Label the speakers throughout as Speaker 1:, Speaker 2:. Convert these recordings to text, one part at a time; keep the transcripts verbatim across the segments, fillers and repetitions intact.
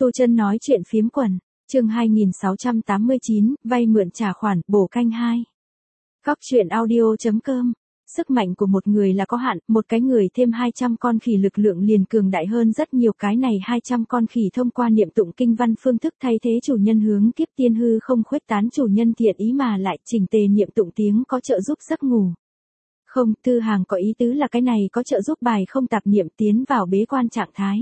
Speaker 1: Tu Chân nói chuyện phiếm quần, chương hai nghìn sáu trăm tám mươi chín, vay mượn trả khoản, bổ canh hai. Góc truyện audio chấm com. Sức mạnh của một người là có hạn, một cái người thêm hai trăm con khỉ lực lượng liền cường đại hơn rất nhiều. Cái này hai trăm con khỉ thông qua niệm tụng kinh văn phương thức thay thế chủ nhân hướng kiếp tiên hư không khuếch tán chủ nhân thiện ý mà lại chỉnh tề niệm tụng tiếng có trợ giúp giấc ngủ. Không, Thư Hàng có ý tứ là cái này có trợ giúp bài không tạp niệm tiến vào bế quan trạng thái.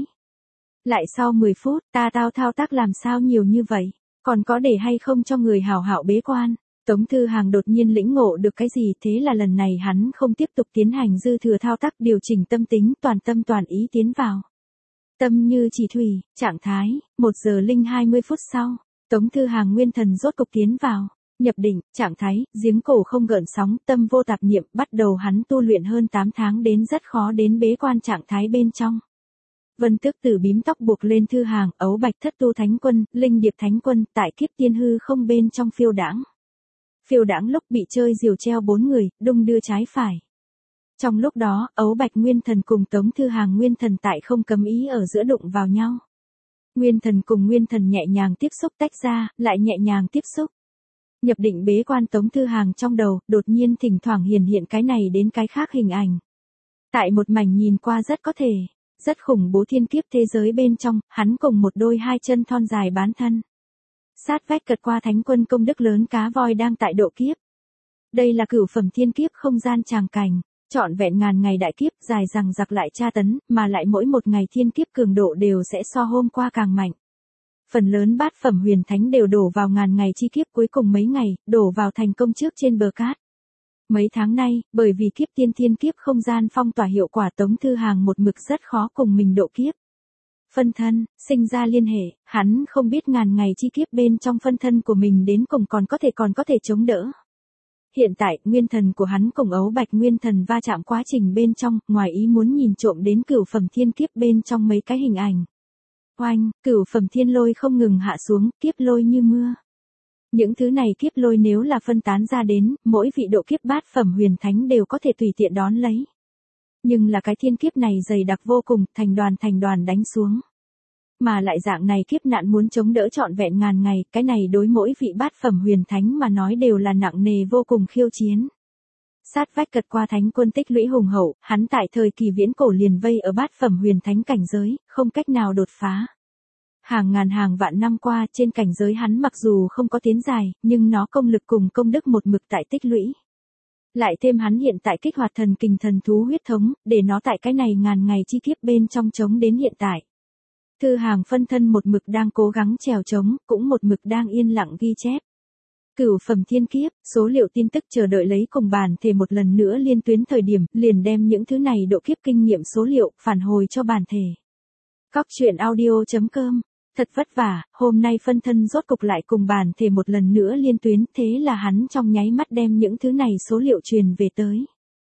Speaker 1: Lại sau mười phút, ta tao thao tác làm sao nhiều như vậy, còn có để hay không cho người hảo hảo bế quan. Tống Thư Hàng đột nhiên lĩnh ngộ được cái gì, thế là lần này hắn không tiếp tục tiến hành dư thừa thao tác, điều chỉnh tâm tính, toàn tâm toàn ý tiến vào. Tâm như chỉ thủy, trạng thái, một giờ linh hai mươi phút sau, Tống Thư Hàng nguyên thần rốt cục tiến vào, nhập định, trạng thái, giếng cổ không gợn sóng, tâm vô tạp niệm, bắt đầu hắn tu luyện hơn tám tháng đến rất khó đến bế quan trạng thái bên trong. Vân Tước Tử bím tóc buộc lên Thư Hàng, Ấu Bạch Thất Tu Thánh Quân, Linh Điệp Thánh Quân, tại kiếp tiên hư không bên trong phiêu đãng. Phiêu đãng lúc bị chơi diều treo bốn người, đung đưa trái phải. Trong lúc đó, Ấu Bạch Nguyên Thần cùng Tống Thư Hàng Nguyên Thần tại không cấm ý ở giữa đụng vào nhau. Nguyên Thần cùng Nguyên Thần nhẹ nhàng tiếp xúc tách ra, lại nhẹ nhàng tiếp xúc. Nhập định bế quan Tống Thư Hàng trong đầu, đột nhiên thỉnh thoảng hiển hiện cái này đến cái khác hình ảnh. Tại một mảnh nhìn qua rất có thể, rất khủng bố thiên kiếp thế giới bên trong, hắn cùng một đôi hai chân thon dài bán thân. Sát vách cật qua thánh quân công đức lớn cá voi đang tại độ kiếp. Đây là cửu phẩm thiên kiếp không gian tràng cảnh, trọn vẹn ngàn ngày đại kiếp dài dằng dặc lại tra tấn, mà lại mỗi một ngày thiên kiếp cường độ đều sẽ so hôm qua càng mạnh. Phần lớn bát phẩm huyền thánh đều đổ vào ngàn ngày chi kiếp cuối cùng mấy ngày, đổ vào thành công trước trên bờ cát. Mấy tháng nay, bởi vì kiếp tiên thiên kiếp không gian phong tỏa hiệu quả Tống Thư Hàng một mực rất khó cùng mình độ kiếp. Phân thân, sinh ra liên hệ, hắn không biết ngàn ngày chi kiếp bên trong phân thân của mình đến cùng còn có thể còn có thể chống đỡ. Hiện tại, nguyên thần của hắn cùng Ấu Bạch Nguyên Thần va chạm quá trình bên trong, ngoài ý muốn nhìn trộm đến cửu phẩm thiên kiếp bên trong mấy cái hình ảnh. Oanh, cửu phẩm thiên lôi không ngừng hạ xuống, kiếp lôi như mưa. Những thứ này kiếp lôi nếu là phân tán ra đến, mỗi vị độ kiếp bát phẩm huyền thánh đều có thể tùy tiện đón lấy. Nhưng là cái thiên kiếp này dày đặc vô cùng, thành đoàn thành đoàn đánh xuống. Mà lại dạng này kiếp nạn muốn chống đỡ trọn vẹn ngàn ngày, cái này đối mỗi vị bát phẩm huyền thánh mà nói đều là nặng nề vô cùng khiêu chiến. Sát vách cật qua thánh quân tích lũy hùng hậu, hắn tại thời kỳ viễn cổ liền vây ở bát phẩm huyền thánh cảnh giới, không cách nào đột phá. Hàng ngàn hàng vạn năm qua trên cảnh giới hắn mặc dù không có tiến dài, nhưng nó công lực cùng công đức một mực tại tích lũy. Lại thêm hắn hiện tại kích hoạt thần kình thần thú huyết thống, để nó tại cái này ngàn ngày chi kiếp bên trong chống đến hiện tại. Thư Hàng phân thân một mực đang cố gắng trèo chống, cũng một mực đang yên lặng ghi chép. Cửu phẩm thiên kiếp, số liệu tin tức chờ đợi lấy cùng bản thể một lần nữa liên tuyến thời điểm, liền đem những thứ này độ kiếp kinh nghiệm số liệu, phản hồi cho bản thể. Góc truyện audio chấm com. Thật vất vả, hôm nay phân thân rốt cục lại cùng bản thể một lần nữa liên tuyến, thế là hắn trong nháy mắt đem những thứ này số liệu truyền về tới.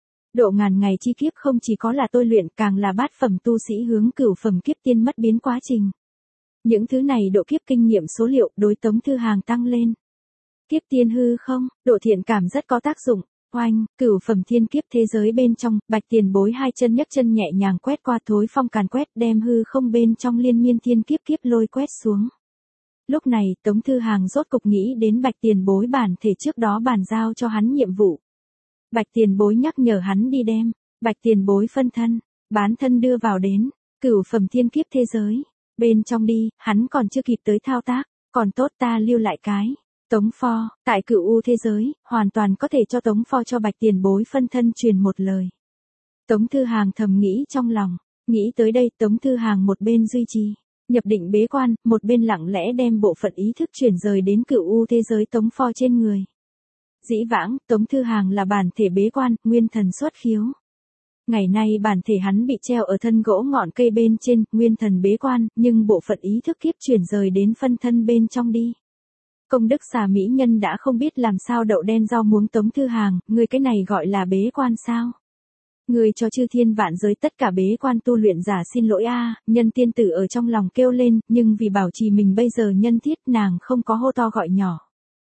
Speaker 1: Độ ngàn ngày chi kiếp không chỉ có là tôi luyện, càng là bát phẩm tu sĩ hướng cửu phẩm kiếp tiên mất biến quá trình. Những thứ này độ kiếp kinh nghiệm số liệu đối Tống Thư Hàng tăng lên. Kiếp tiên hư không, độ thiện cảm rất có tác dụng. Oanh, cửu phẩm thiên kiếp thế giới bên trong, Bạch Tiền Bối hai chân nhấc chân nhẹ nhàng quét qua thối phong càn quét, đem hư không bên trong liên miên thiên kiếp kiếp lôi quét xuống. Lúc này, Tống Thư Hàng rốt cục nghĩ đến Bạch Tiền Bối bản thể trước đó bàn giao cho hắn nhiệm vụ. Bạch Tiền Bối nhắc nhở hắn đi đem Bạch Tiền Bối phân thân, bán thân đưa vào đến cửu phẩm thiên kiếp thế giới bên trong đi, hắn còn chưa kịp tới thao tác, còn tốt ta lưu lại cái Tống Pho, tại cửu u thế giới, hoàn toàn có thể cho Tống Pho cho Bạch Tiền Bối phân thân truyền một lời. Tống Thư Hàng thầm nghĩ trong lòng, nghĩ tới đây Tống Thư Hàng một bên duy trì nhập định bế quan, một bên lặng lẽ đem bộ phận ý thức chuyển rời đến cửu u thế giới Tống Pho trên người. Dĩ vãng, Tống Thư Hàng là bản thể bế quan, nguyên thần xuất khiếu. Ngày nay bản thể hắn bị treo ở thân gỗ ngọn cây bên trên, nguyên thần bế quan, nhưng bộ phận ý thức kiếp chuyển rời đến phân thân bên trong đi. Công đức xà mỹ nhân đã không biết làm sao đậu đen rau muống Tống Thư Hàng, người cái này gọi là bế quan sao? Người cho chư thiên vạn giới tất cả bế quan tu luyện giả xin lỗi a. Nhân tiên tử ở trong lòng kêu lên, nhưng vì bảo trì mình bây giờ nhân thiết nàng không có hô to gọi nhỏ.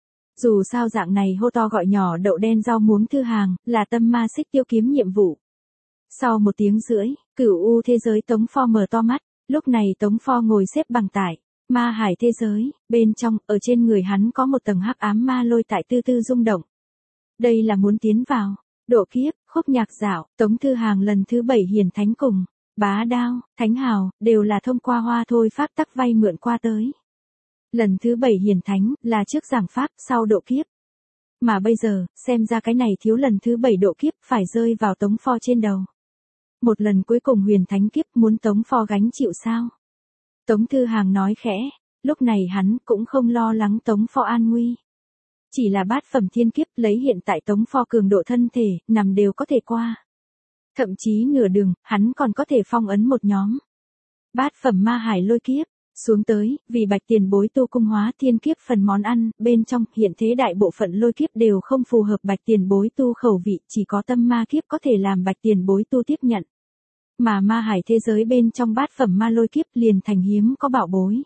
Speaker 1: Dù sao dạng này hô to gọi nhỏ đậu đen rau muống Thư Hàng, là tâm ma xích tiêu kiếm nhiệm vụ. Sau một tiếng rưỡi, cửu u thế giới Tống Pho mở to mắt, lúc này Tống Pho ngồi xếp bằng tại Ma hải thế giới, bên trong, ở trên người hắn có một tầng hắc ám ma lôi tại tư tư rung động. Đây là muốn tiến vào. Độ kiếp, khúc nhạc dạo, Tống Thư Hàng lần thứ bảy hiển thánh cùng. Bá đao, thánh hào, đều là thông qua hoa thôi pháp tắc vay mượn qua tới. Lần thứ bảy hiển thánh, là trước giảng pháp, sau độ kiếp. Mà bây giờ, xem ra cái này thiếu lần thứ bảy độ kiếp phải rơi vào Tống Pho trên đầu. Một lần cuối cùng huyền thánh kiếp muốn Tống Pho gánh chịu sao? Tống Thư Hàng nói khẽ, lúc này hắn cũng không lo lắng Tống Pho an nguy. Chỉ là bát phẩm thiên kiếp lấy hiện tại Tống Pho cường độ thân thể, nằm đều có thể qua. Thậm chí nửa đường, hắn còn có thể phong ấn một nhóm. Bát phẩm ma hải lôi kiếp, xuống tới, vì bạch tiền bối tu cung hóa thiên kiếp phần món ăn, bên trong, hiện thế đại bộ phận lôi kiếp đều không phù hợp bạch tiền bối tu khẩu vị, chỉ có tâm ma kiếp có thể làm bạch tiền bối tu tiếp nhận. Mà ma hải thế giới bên trong bát phẩm ma lôi kiếp liền thành hiếm có bảo bối.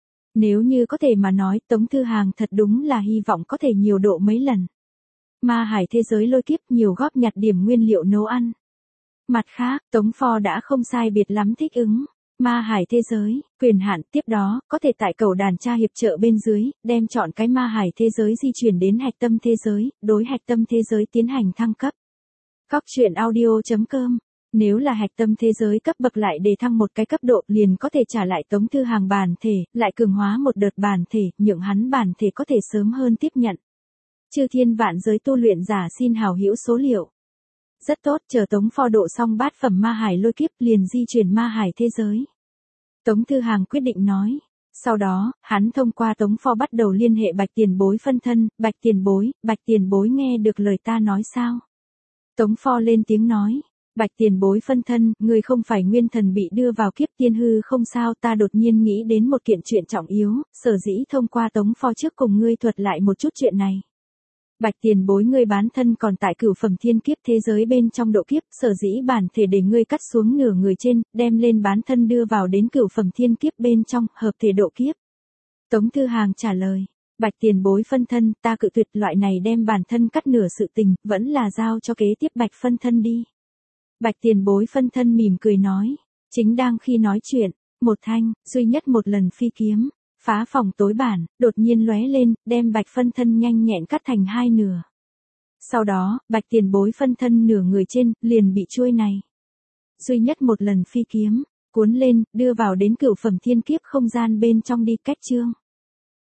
Speaker 1: Nếu như có thể mà nói, Tống Thư Hàng thật đúng là hy vọng có thể nhiều độ mấy lần. Ma hải thế giới lôi kiếp nhiều góp nhặt điểm nguyên liệu nấu ăn. Mặt khác, Tống Pho đã không sai biệt lắm thích ứng. Ma hải thế giới, quyền hạn tiếp đó, có thể tại cầu đàn tra hiệp trợ bên dưới, đem chọn cái ma hải thế giới di chuyển đến hạch tâm thế giới, đối hạch tâm thế giới tiến hành thăng cấp. Cóc truyện audio chấm com. Nếu là hạch tâm thế giới cấp bậc lại để thăng một cái cấp độ liền có thể trả lại Tống Thư Hàng bản thể, lại cường hóa một đợt bản thể, nhượng hắn bản thể có thể sớm hơn tiếp nhận. Chư thiên vạn giới tu luyện giả xin hào hữu số liệu. Rất tốt, chờ Tống Pho độ xong bát phẩm ma hải lôi kiếp liền di chuyển ma hải thế giới. Tống Thư Hàng quyết định nói. Sau đó, hắn thông qua Tống Pho bắt đầu liên hệ bạch tiền bối phân thân, bạch tiền bối, bạch tiền bối nghe được lời ta nói sao? Tống Pho lên tiếng nói. Bạch tiền bối phân thân, người không phải nguyên thần bị đưa vào kiếp tiên hư không sao, ta đột nhiên nghĩ đến một kiện chuyện trọng yếu, sở dĩ thông qua Tống Pho trước cùng ngươi thuật lại một chút chuyện này. Bạch tiền bối ngươi bán thân còn tại cửu phẩm thiên kiếp thế giới bên trong độ kiếp, sở dĩ bản thể để ngươi cắt xuống nửa người trên, đem lên bán thân đưa vào đến cửu phẩm thiên kiếp bên trong, hợp thể độ kiếp. Tống Thư Hàng trả lời, bạch tiền bối phân thân, ta cự tuyệt loại này đem bản thân cắt nửa sự tình, vẫn là giao cho kế tiếp bạch phân thân đi. Bạch tiền bối phân thân mỉm cười nói, chính đang khi nói chuyện, một thanh, duy nhất một lần phi kiếm, phá phòng tối bản, đột nhiên lóe lên, đem bạch phân thân nhanh nhẹn cắt thành hai nửa. Sau đó, bạch tiền bối phân thân nửa người trên, liền bị chuôi này. Duy nhất một lần phi kiếm, cuốn lên, đưa vào đến cửu phẩm thiên kiếp không gian bên trong đi cách chương.